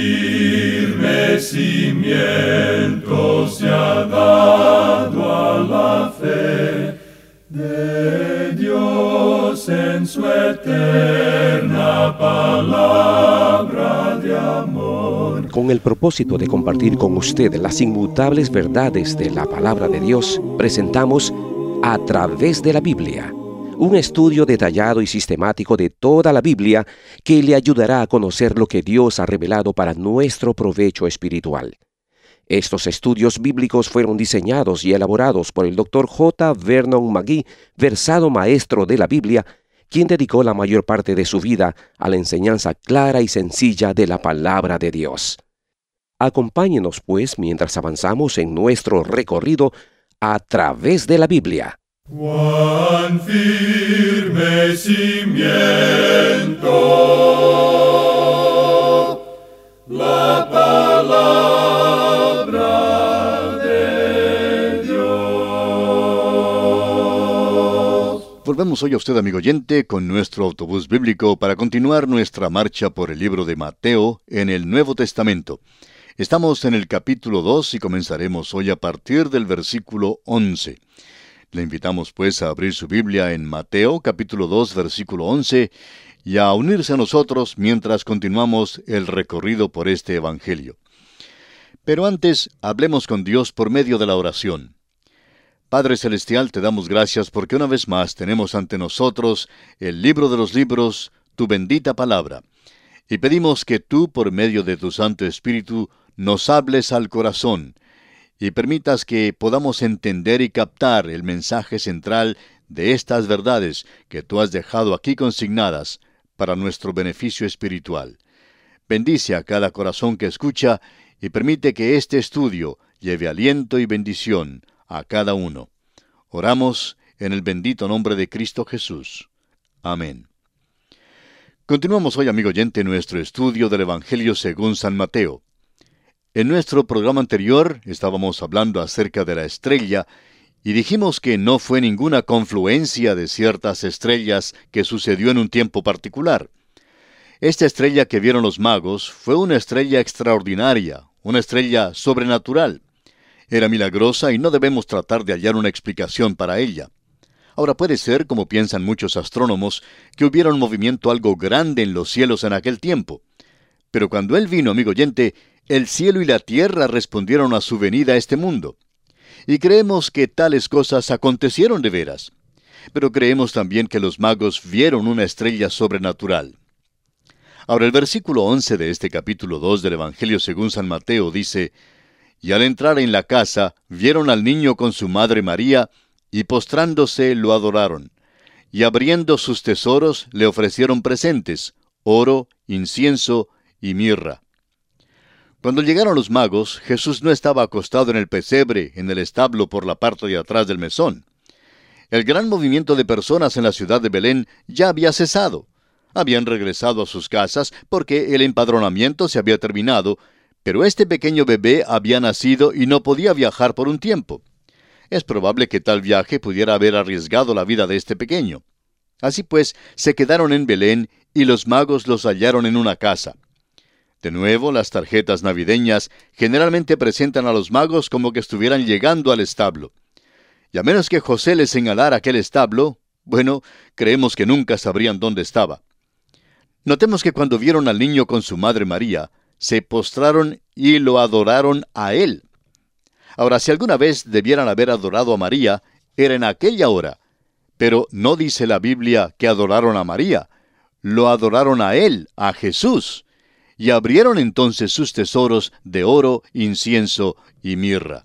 firme cimiento se ha dado a la fe de Dios en su eterna palabra de amor. Con el propósito de compartir con usted las inmutables verdades de la palabra de Dios, presentamos A Través de la Biblia, un estudio detallado y sistemático de toda la Biblia que le ayudará a conocer lo que Dios ha revelado para nuestro provecho espiritual. Estos estudios bíblicos fueron diseñados y elaborados por el Dr. J. Vernon McGee, versado maestro de la Biblia, quien dedicó la mayor parte de su vida a la enseñanza clara y sencilla de la palabra de Dios. Acompáñenos, pues, mientras avanzamos en nuestro recorrido a través de la Biblia. Cuán firme cimiento la palabra de Dios. Volvemos hoy a usted, amigo oyente, con nuestro autobús bíblico para continuar nuestra marcha por el libro de Mateo en el Nuevo Testamento. Estamos en el capítulo 2 y comenzaremos hoy a partir del versículo 11. Le invitamos pues a abrir su Biblia en Mateo capítulo 2 versículo 11 y a unirse a nosotros mientras continuamos el recorrido por este Evangelio. Pero antes, hablemos con Dios por medio de la oración. Padre Celestial, te damos gracias porque una vez más tenemos ante nosotros el libro de los libros, tu bendita palabra. Y pedimos que tú, por medio de tu Santo Espíritu, nos hables al corazón y permitas que podamos entender y captar el mensaje central de estas verdades que tú has dejado aquí consignadas para nuestro beneficio espiritual. Bendice a cada corazón que escucha y permite que este estudio lleve aliento y bendición a cada uno. Oramos en el bendito nombre de Cristo Jesús. Amén. Continuamos hoy, amigo oyente, nuestro estudio del Evangelio según San Mateo. En nuestro programa anterior estábamos hablando acerca de la estrella y dijimos que no fue ninguna confluencia de ciertas estrellas que sucedió en un tiempo particular. Esta estrella que vieron los magos fue una estrella extraordinaria, una estrella sobrenatural. Era milagrosa y no debemos tratar de hallar una explicación para ella. Ahora puede ser, como piensan muchos astrónomos, que hubiera un movimiento algo grande en los cielos en aquel tiempo. Pero cuando Él vino, amigo oyente, el cielo y la tierra respondieron a su venida a este mundo. Y creemos que tales cosas acontecieron de veras. Pero creemos también que los magos vieron una estrella sobrenatural. Ahora el versículo 11 de este capítulo 2 del Evangelio según San Mateo dice: Y al entrar en la casa, vieron al niño con su madre María, y postrándose lo adoraron. Y abriendo sus tesoros le ofrecieron presentes, oro, incienso y mirra. Cuando llegaron los magos, Jesús no estaba acostado en el pesebre, en el establo por la parte de atrás del mesón. El gran movimiento de personas en la ciudad de Belén ya había cesado. Habían regresado a sus casas porque el empadronamiento se había terminado, pero este pequeño bebé había nacido y no podía viajar por un tiempo. Es probable que tal viaje pudiera haber arriesgado la vida de este pequeño. Así pues, se quedaron en Belén y los magos los hallaron en una casa. De nuevo, las tarjetas navideñas generalmente presentan a los magos como que estuvieran llegando al establo. Y a menos que José les señalara aquel establo, bueno, creemos que nunca sabrían dónde estaba. Notemos que cuando vieron al niño con su madre María, se postraron y lo adoraron a él. Ahora, si alguna vez debieran haber adorado a María, era en aquella hora. Pero no dice la Biblia que adoraron a María. Lo adoraron a él, a Jesús. Y abrieron entonces sus tesoros de oro, incienso y mirra.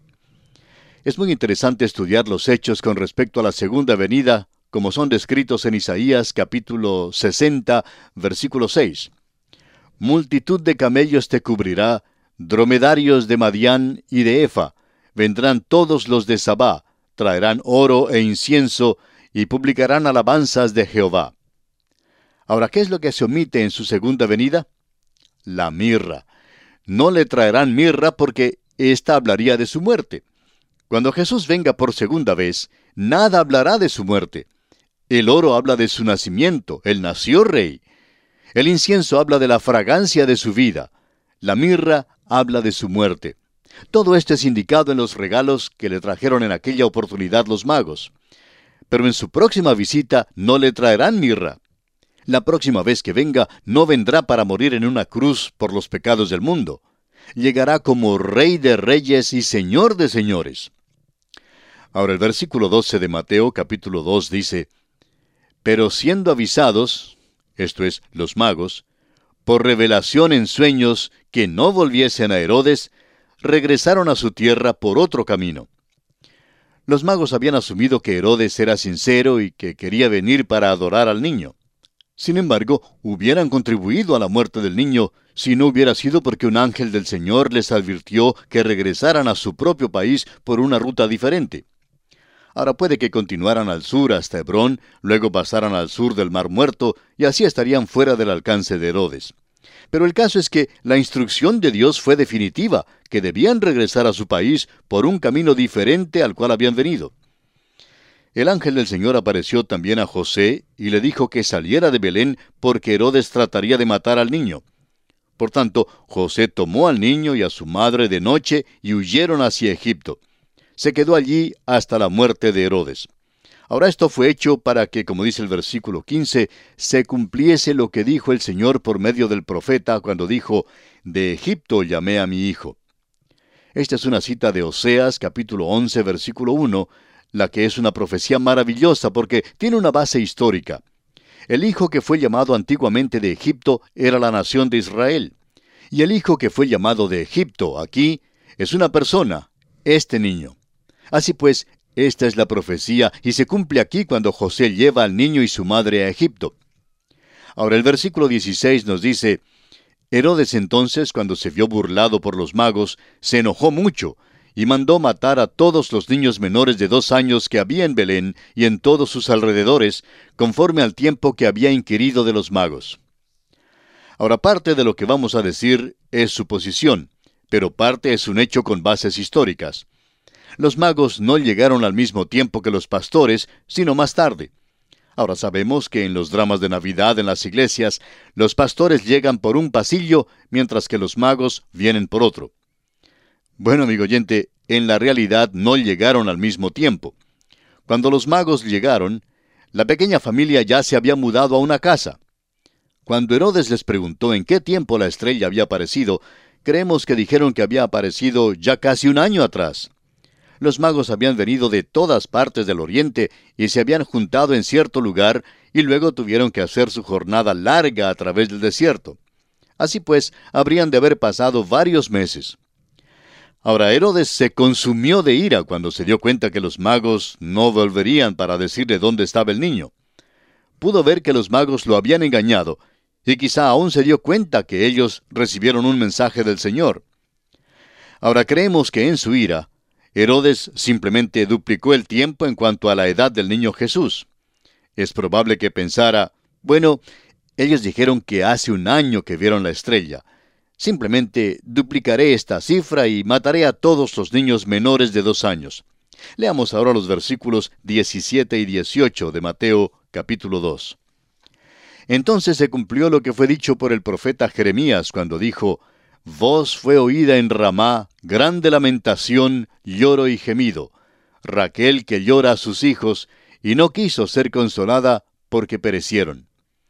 Es muy interesante estudiar los hechos con respecto a la segunda venida, como son descritos en Isaías capítulo 60, versículo 6. Multitud de camellos te cubrirá, dromedarios de Madián y de Efa. Vendrán todos los de Sabá, traerán oro e incienso, y publicarán alabanzas de Jehová. Ahora, ¿qué es lo que se omite en su segunda venida? La mirra. No le traerán mirra porque ésta hablaría de su muerte. Cuando Jesús venga por segunda vez, nada hablará de su muerte. El oro habla de su nacimiento, él nació rey. El incienso habla de la fragancia de su vida. La mirra habla de su muerte. Todo esto es indicado en los regalos que le trajeron en aquella oportunidad los magos. Pero en su próxima visita no le traerán mirra. La próxima vez que venga, no vendrá para morir en una cruz por los pecados del mundo. Llegará como Rey de Reyes y Señor de Señores. Ahora el versículo 12 de Mateo capítulo 2 dice: Pero siendo avisados, esto es, los magos, por revelación en sueños que no volviesen a Herodes, regresaron a su tierra por otro camino. Los magos habían asumido que Herodes era sincero y que quería venir para adorar al niño. Sin embargo, hubieran contribuido a la muerte del niño si no hubiera sido porque un ángel del Señor les advirtió que regresaran a su propio país por una ruta diferente. Ahora puede que continuaran al sur hasta Hebrón, luego pasaran al sur del Mar Muerto y así estarían fuera del alcance de Herodes. Pero el caso es que la instrucción de Dios fue definitiva, que debían regresar a su país por un camino diferente al cual habían venido. El ángel del Señor apareció también a José y le dijo que saliera de Belén porque Herodes trataría de matar al niño. Por tanto, José tomó al niño y a su madre de noche y huyeron hacia Egipto. Se quedó allí hasta la muerte de Herodes. Ahora esto fue hecho para que, como dice el versículo 15, se cumpliese lo que dijo el Señor por medio del profeta cuando dijo: «De Egipto llamé a mi hijo». Esta es una cita de Oseas, capítulo 11, versículo 1, la que es una profecía maravillosa porque tiene una base histórica. El hijo que fue llamado antiguamente de Egipto era la nación de Israel. Y el hijo que fue llamado de Egipto aquí es una persona, este niño. Así pues, esta es la profecía y se cumple aquí cuando José lleva al niño y su madre a Egipto. Ahora el versículo 16 nos dice: Herodes entonces, cuando se vio burlado por los magos, se enojó mucho y mandó matar a todos los niños menores de 2 años que había en Belén y en todos sus alrededores, conforme al tiempo que había inquirido de los magos. Ahora parte de lo que vamos a decir es suposición, pero parte es un hecho con bases históricas. Los magos no llegaron al mismo tiempo que los pastores, sino más tarde. Ahora sabemos que en los dramas de Navidad en las iglesias, los pastores llegan por un pasillo, mientras que los magos vienen por otro. Bueno, amigo oyente, en la realidad no llegaron al mismo tiempo. Cuando los magos llegaron, la pequeña familia ya se había mudado a una casa. Cuando Herodes les preguntó en qué tiempo la estrella había aparecido, creemos que dijeron que había aparecido ya casi 1 año atrás. Los magos habían venido de todas partes del oriente y se habían juntado en cierto lugar y luego tuvieron que hacer su jornada larga a través del desierto. Así pues, habrían de haber pasado varios meses. Ahora Herodes se consumió de ira cuando se dio cuenta que los magos no volverían para decirle dónde estaba el niño. Pudo ver que los magos lo habían engañado y quizá aún se dio cuenta que ellos recibieron un mensaje del Señor. Ahora creemos que en su ira, Herodes simplemente duplicó el tiempo en cuanto a la edad del niño Jesús. Es probable que pensara: bueno, ellos dijeron que hace 1 año que vieron la estrella. Simplemente duplicaré esta cifra y mataré a todos los niños menores de 2 años. Leamos ahora los versículos 17 y 18 de Mateo capítulo 2. Entonces se cumplió lo que fue dicho por el profeta Jeremías cuando dijo: Voz fue oída en Ramá, grande lamentación, lloro y gemido. Raquel que llora a sus hijos, y no quiso ser consolada porque perecieron.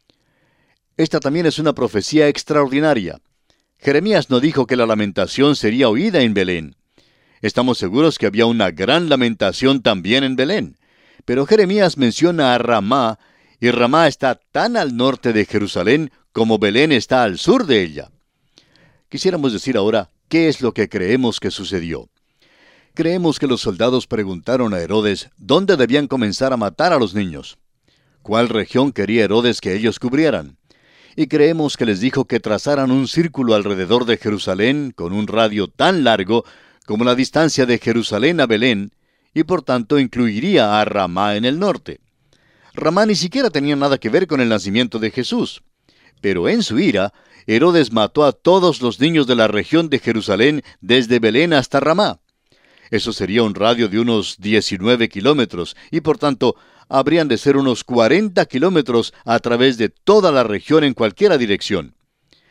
Esta también es una profecía extraordinaria. Jeremías no dijo que la lamentación sería oída en Belén. Estamos seguros que había una gran lamentación también en Belén. Pero Jeremías menciona a Ramá, y Ramá está tan al norte de Jerusalén como Belén está al sur de ella. Quisiéramos decir ahora qué es lo que creemos que sucedió. Creemos que los soldados preguntaron a Herodes dónde debían comenzar a matar a los niños. ¿Cuál región quería Herodes que ellos cubrieran? Y creemos que les dijo que trazaran un círculo alrededor de Jerusalén con un radio tan largo como la distancia de Jerusalén a Belén, y por tanto incluiría a Ramá en el norte. Ramá ni siquiera tenía nada que ver con el nacimiento de Jesús. Pero en su ira, Herodes mató a todos los niños de la región de Jerusalén desde Belén hasta Ramá. Eso sería un radio de unos 19 kilómetros, y por tanto, habrían de ser unos 40 kilómetros a través de toda la región en cualquiera dirección.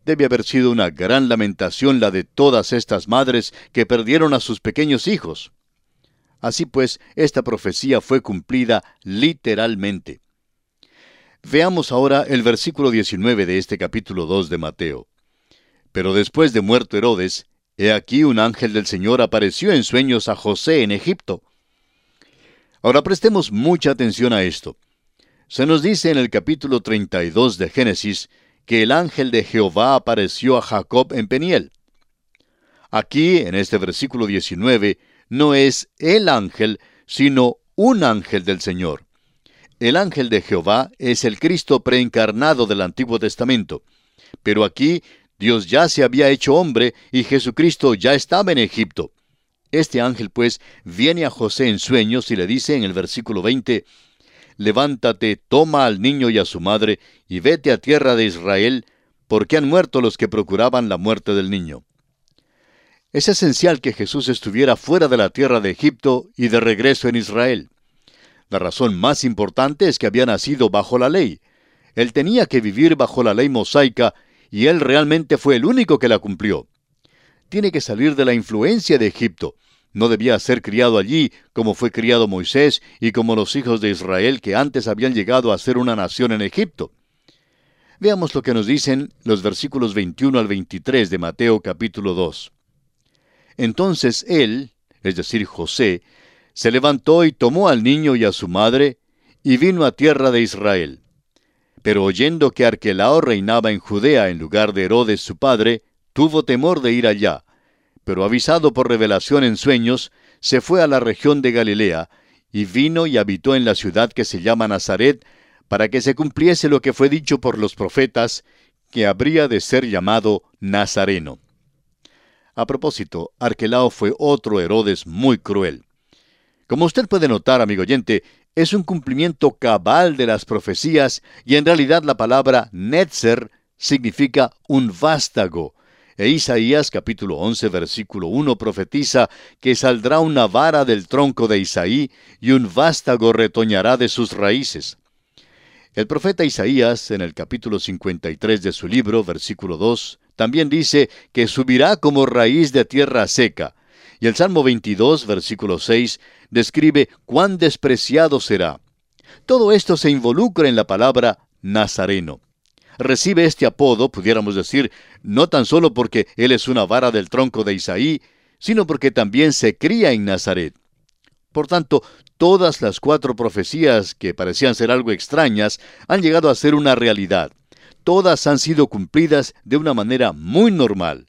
Debe haber sido una gran lamentación la de todas estas madres que perdieron a sus pequeños hijos. Así pues, esta profecía fue cumplida literalmente. Veamos ahora el versículo 19 de este capítulo 2 de Mateo. Pero después de muerto Herodes, he aquí un ángel del Señor apareció en sueños a José en Egipto. Ahora prestemos mucha atención a esto. Se nos dice en el capítulo 32 de Génesis que el ángel de Jehová apareció a Jacob en Peniel. Aquí, en este versículo 19, no es el ángel, sino un ángel del Señor. El ángel de Jehová es el Cristo preencarnado del Antiguo Testamento. Pero aquí, Dios ya se había hecho hombre y Jesucristo ya estaba en Egipto. Este ángel, pues, viene a José en sueños y le dice en el versículo 20, «Levántate, toma al niño y a su madre, y vete a tierra de Israel, porque han muerto los que procuraban la muerte del niño». Es esencial que Jesús estuviera fuera de la tierra de Egipto y de regreso en Israel. La razón más importante es que había nacido bajo la ley. Él tenía que vivir bajo la ley mosaica, y él realmente fue el único que la cumplió. Tiene que salir de la influencia de Egipto. No debía ser criado allí como fue criado Moisés y como los hijos de Israel que antes habían llegado a ser una nación en Egipto. Veamos lo que nos dicen los versículos 21 al 23 de Mateo capítulo 2. Entonces él, es decir, José, se levantó y tomó al niño y a su madre, y vino a tierra de Israel. Pero oyendo que Arquelao reinaba en Judea en lugar de Herodes su padre, tuvo temor de ir allá. Pero avisado por revelación en sueños, se fue a la región de Galilea, y vino y habitó en la ciudad que se llama Nazaret, para que se cumpliese lo que fue dicho por los profetas, que habría de ser llamado Nazareno. A propósito, Arquelao fue otro Herodes muy cruel. Como usted puede notar, amigo oyente, es un cumplimiento cabal de las profecías, y en realidad la palabra Netzer significa un vástago. E Isaías capítulo 11 versículo 1 profetiza que saldrá una vara del tronco de Isaí, y un vástago retoñará de sus raíces. El profeta Isaías, en el capítulo 53 de su libro, versículo 2, también dice que subirá como raíz de tierra seca. Y el Salmo 22, versículo 6, describe cuán despreciado será. Todo esto se involucra en la palabra Nazareno. Recibe este apodo, pudiéramos decir, no tan solo porque él es una vara del tronco de Isaí, sino porque también se cría en Nazaret. Por tanto, todas las 4 profecías que parecían ser algo extrañas han llegado a ser una realidad. Todas han sido cumplidas de una manera muy normal.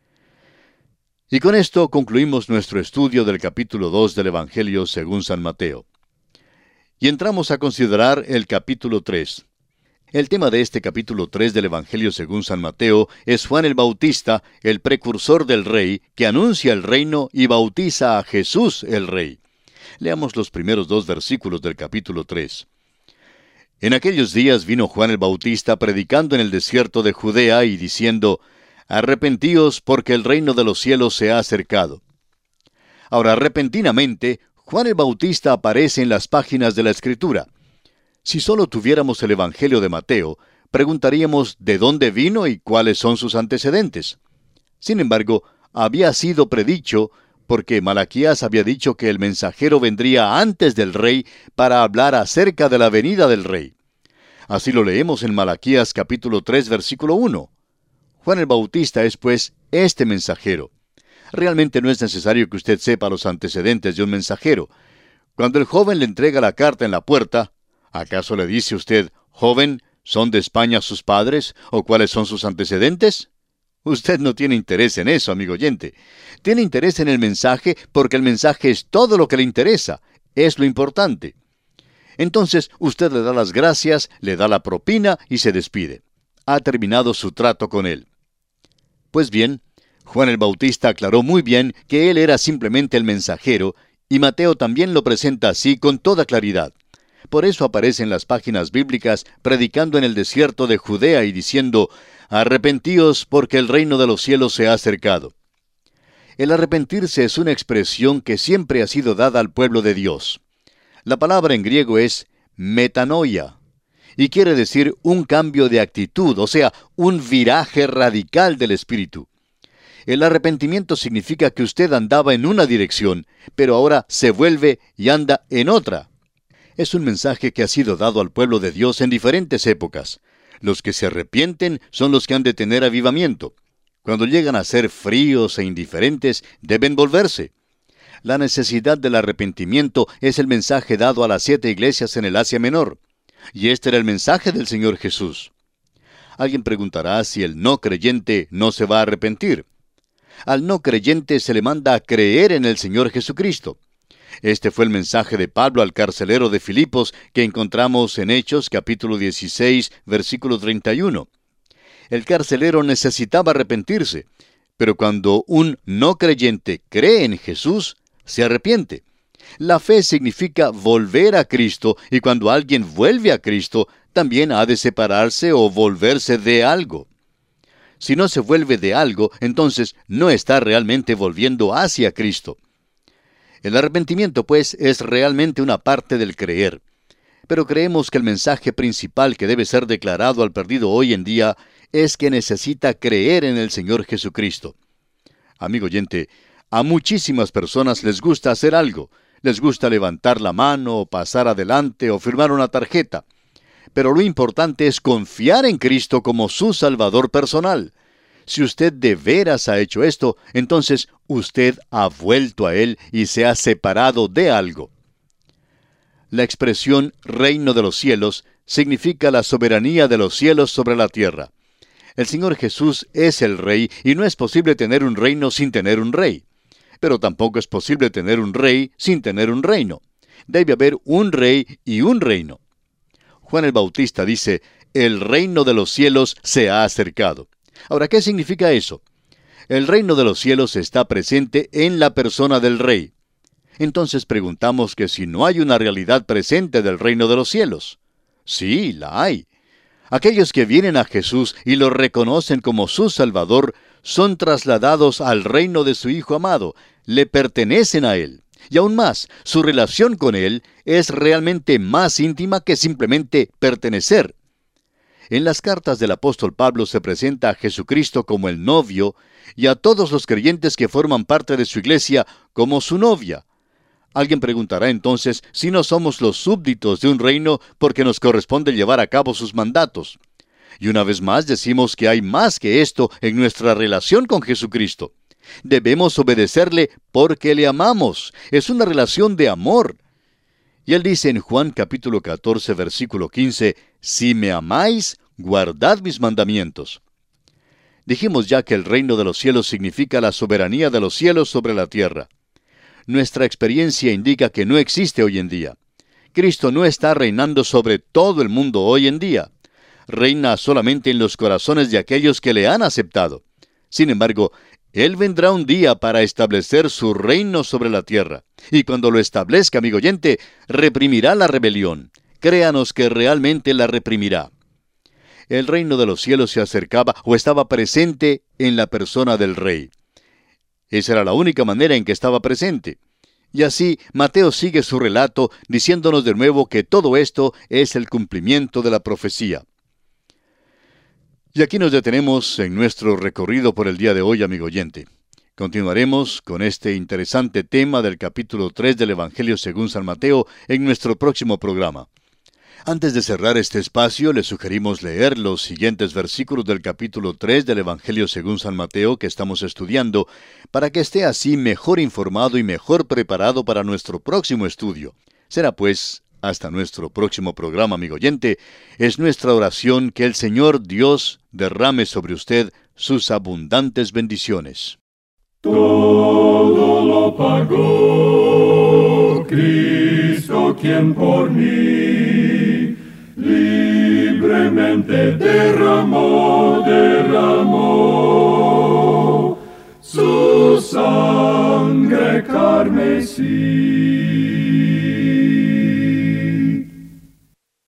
Y con esto concluimos nuestro estudio del capítulo 2 del Evangelio según San Mateo. Y entramos a considerar el capítulo 3. El tema de este capítulo 3 del Evangelio según San Mateo es Juan el Bautista, el precursor del Rey, que anuncia el reino y bautiza a Jesús el Rey. Leamos los primeros 2 versículos del capítulo 3. En aquellos días vino Juan el Bautista predicando en el desierto de Judea y diciendo, «Arrepentíos, porque el reino de los cielos se ha acercado». Ahora, repentinamente, Juan el Bautista aparece en las páginas de la Escritura. Si solo tuviéramos el Evangelio de Mateo, preguntaríamos de dónde vino y cuáles son sus antecedentes. Sin embargo, había sido predicho, porque Malaquías había dicho que el mensajero vendría antes del rey para hablar acerca de la venida del rey. Así lo leemos en Malaquías capítulo 3, versículo 1. Juan el Bautista es, pues, este mensajero. Realmente no es necesario que usted sepa los antecedentes de un mensajero. Cuando el joven le entrega la carta en la puerta, ¿acaso le dice usted, joven, ¿son de España sus padres? ¿O cuáles son sus antecedentes? Usted no tiene interés en eso, amigo oyente. Tiene interés en el mensaje porque el mensaje es todo lo que le interesa. Es lo importante. Entonces, usted le da las gracias, le da la propina y se despide. Ha terminado su trato con él. Pues bien, Juan el Bautista aclaró muy bien que él era simplemente el mensajero, y Mateo también lo presenta así con toda claridad. Por eso aparece en las páginas bíblicas predicando en el desierto de Judea y diciendo, «Arrepentíos, porque el reino de los cielos se ha acercado». El arrepentirse es una expresión que siempre ha sido dada al pueblo de Dios. La palabra en griego es metanoia, y quiere decir un cambio de actitud, o sea, un viraje radical del espíritu. El arrepentimiento significa que usted andaba en una dirección, pero ahora se vuelve y anda en otra. Es un mensaje que ha sido dado al pueblo de Dios en diferentes épocas. Los que se arrepienten son los que han de tener avivamiento. Cuando llegan a ser fríos e indiferentes, deben volverse. La necesidad del arrepentimiento es el mensaje dado a las 7 iglesias en el Asia Menor. Y este era el mensaje del Señor Jesús. Alguien preguntará si el no creyente no se va a arrepentir. Al no creyente se le manda a creer en el Señor Jesucristo. Este fue el mensaje de Pablo al carcelero de Filipos que encontramos en Hechos capítulo 16, versículo 31. El carcelero necesitaba arrepentirse, pero cuando un no creyente cree en Jesús, se arrepiente. La fe significa volver a Cristo, y cuando alguien vuelve a Cristo, también ha de separarse o volverse de algo. Si no se vuelve de algo, entonces no está realmente volviendo hacia Cristo. El arrepentimiento, pues, es realmente una parte del creer. Pero creemos que el mensaje principal que debe ser declarado al perdido hoy en día es que necesita creer en el Señor Jesucristo. Amigo oyente, a muchísimas personas les gusta hacer algo. Les gusta levantar la mano, o pasar adelante, o firmar una tarjeta. Pero lo importante es confiar en Cristo como su Salvador personal. Si usted de veras ha hecho esto, entonces usted ha vuelto a Él y se ha separado de algo. La expresión reino de los cielos significa la soberanía de los cielos sobre la tierra. El Señor Jesús es el Rey y no es posible tener un reino sin tener un rey. Pero tampoco es posible tener un rey sin tener un reino. Debe haber un rey y un reino. Juan el Bautista dice, el reino de los cielos se ha acercado. Ahora, ¿qué significa eso? El reino de los cielos está presente en la persona del rey. Entonces preguntamos que si no hay una realidad presente del reino de los cielos. Sí, la hay. Aquellos que vienen a Jesús y lo reconocen como su Salvador son trasladados al reino de su Hijo amado, le pertenecen a Él. Y aún más, su relación con Él es realmente más íntima que simplemente pertenecer. En las cartas del apóstol Pablo se presenta a Jesucristo como el novio y a todos los creyentes que forman parte de su iglesia como su novia. Alguien preguntará entonces si no somos los súbditos de un reino porque nos corresponde llevar a cabo sus mandatos. Y una vez más decimos que hay más que esto en nuestra relación con Jesucristo. Debemos obedecerle porque le amamos. Es una relación de amor. Y él dice en Juan capítulo 14, versículo 15, si me amáis, guardad mis mandamientos. Dijimos ya que el reino de los cielos significa la soberanía de los cielos sobre la tierra. Nuestra experiencia indica que no existe hoy en día. Cristo no está reinando sobre todo el mundo hoy en día. Reina solamente en los corazones de aquellos que le han aceptado. Sin embargo, Él vendrá un día para establecer su reino sobre la tierra. Y cuando lo establezca, amigo oyente, reprimirá la rebelión. Créanos que realmente la reprimirá. El reino de los cielos se acercaba o estaba presente en la persona del Rey. Esa era la única manera en que estaba presente. Y así, Mateo sigue su relato diciéndonos de nuevo que todo esto es el cumplimiento de la profecía. Y aquí nos detenemos en nuestro recorrido por el día de hoy, amigo oyente. Continuaremos con este interesante tema del capítulo 3 del Evangelio según San Mateo en nuestro próximo programa. Antes de cerrar este espacio, le sugerimos leer los siguientes versículos del capítulo 3 del Evangelio según San Mateo que estamos estudiando, para que esté así mejor informado y mejor preparado para nuestro próximo estudio. Será pues, hasta nuestro próximo programa, amigo oyente, es nuestra oración que el Señor Dios derrame sobre usted sus abundantes bendiciones. Todo lo pagó Cristo, quien por mí libremente derramó su sangre carmesí.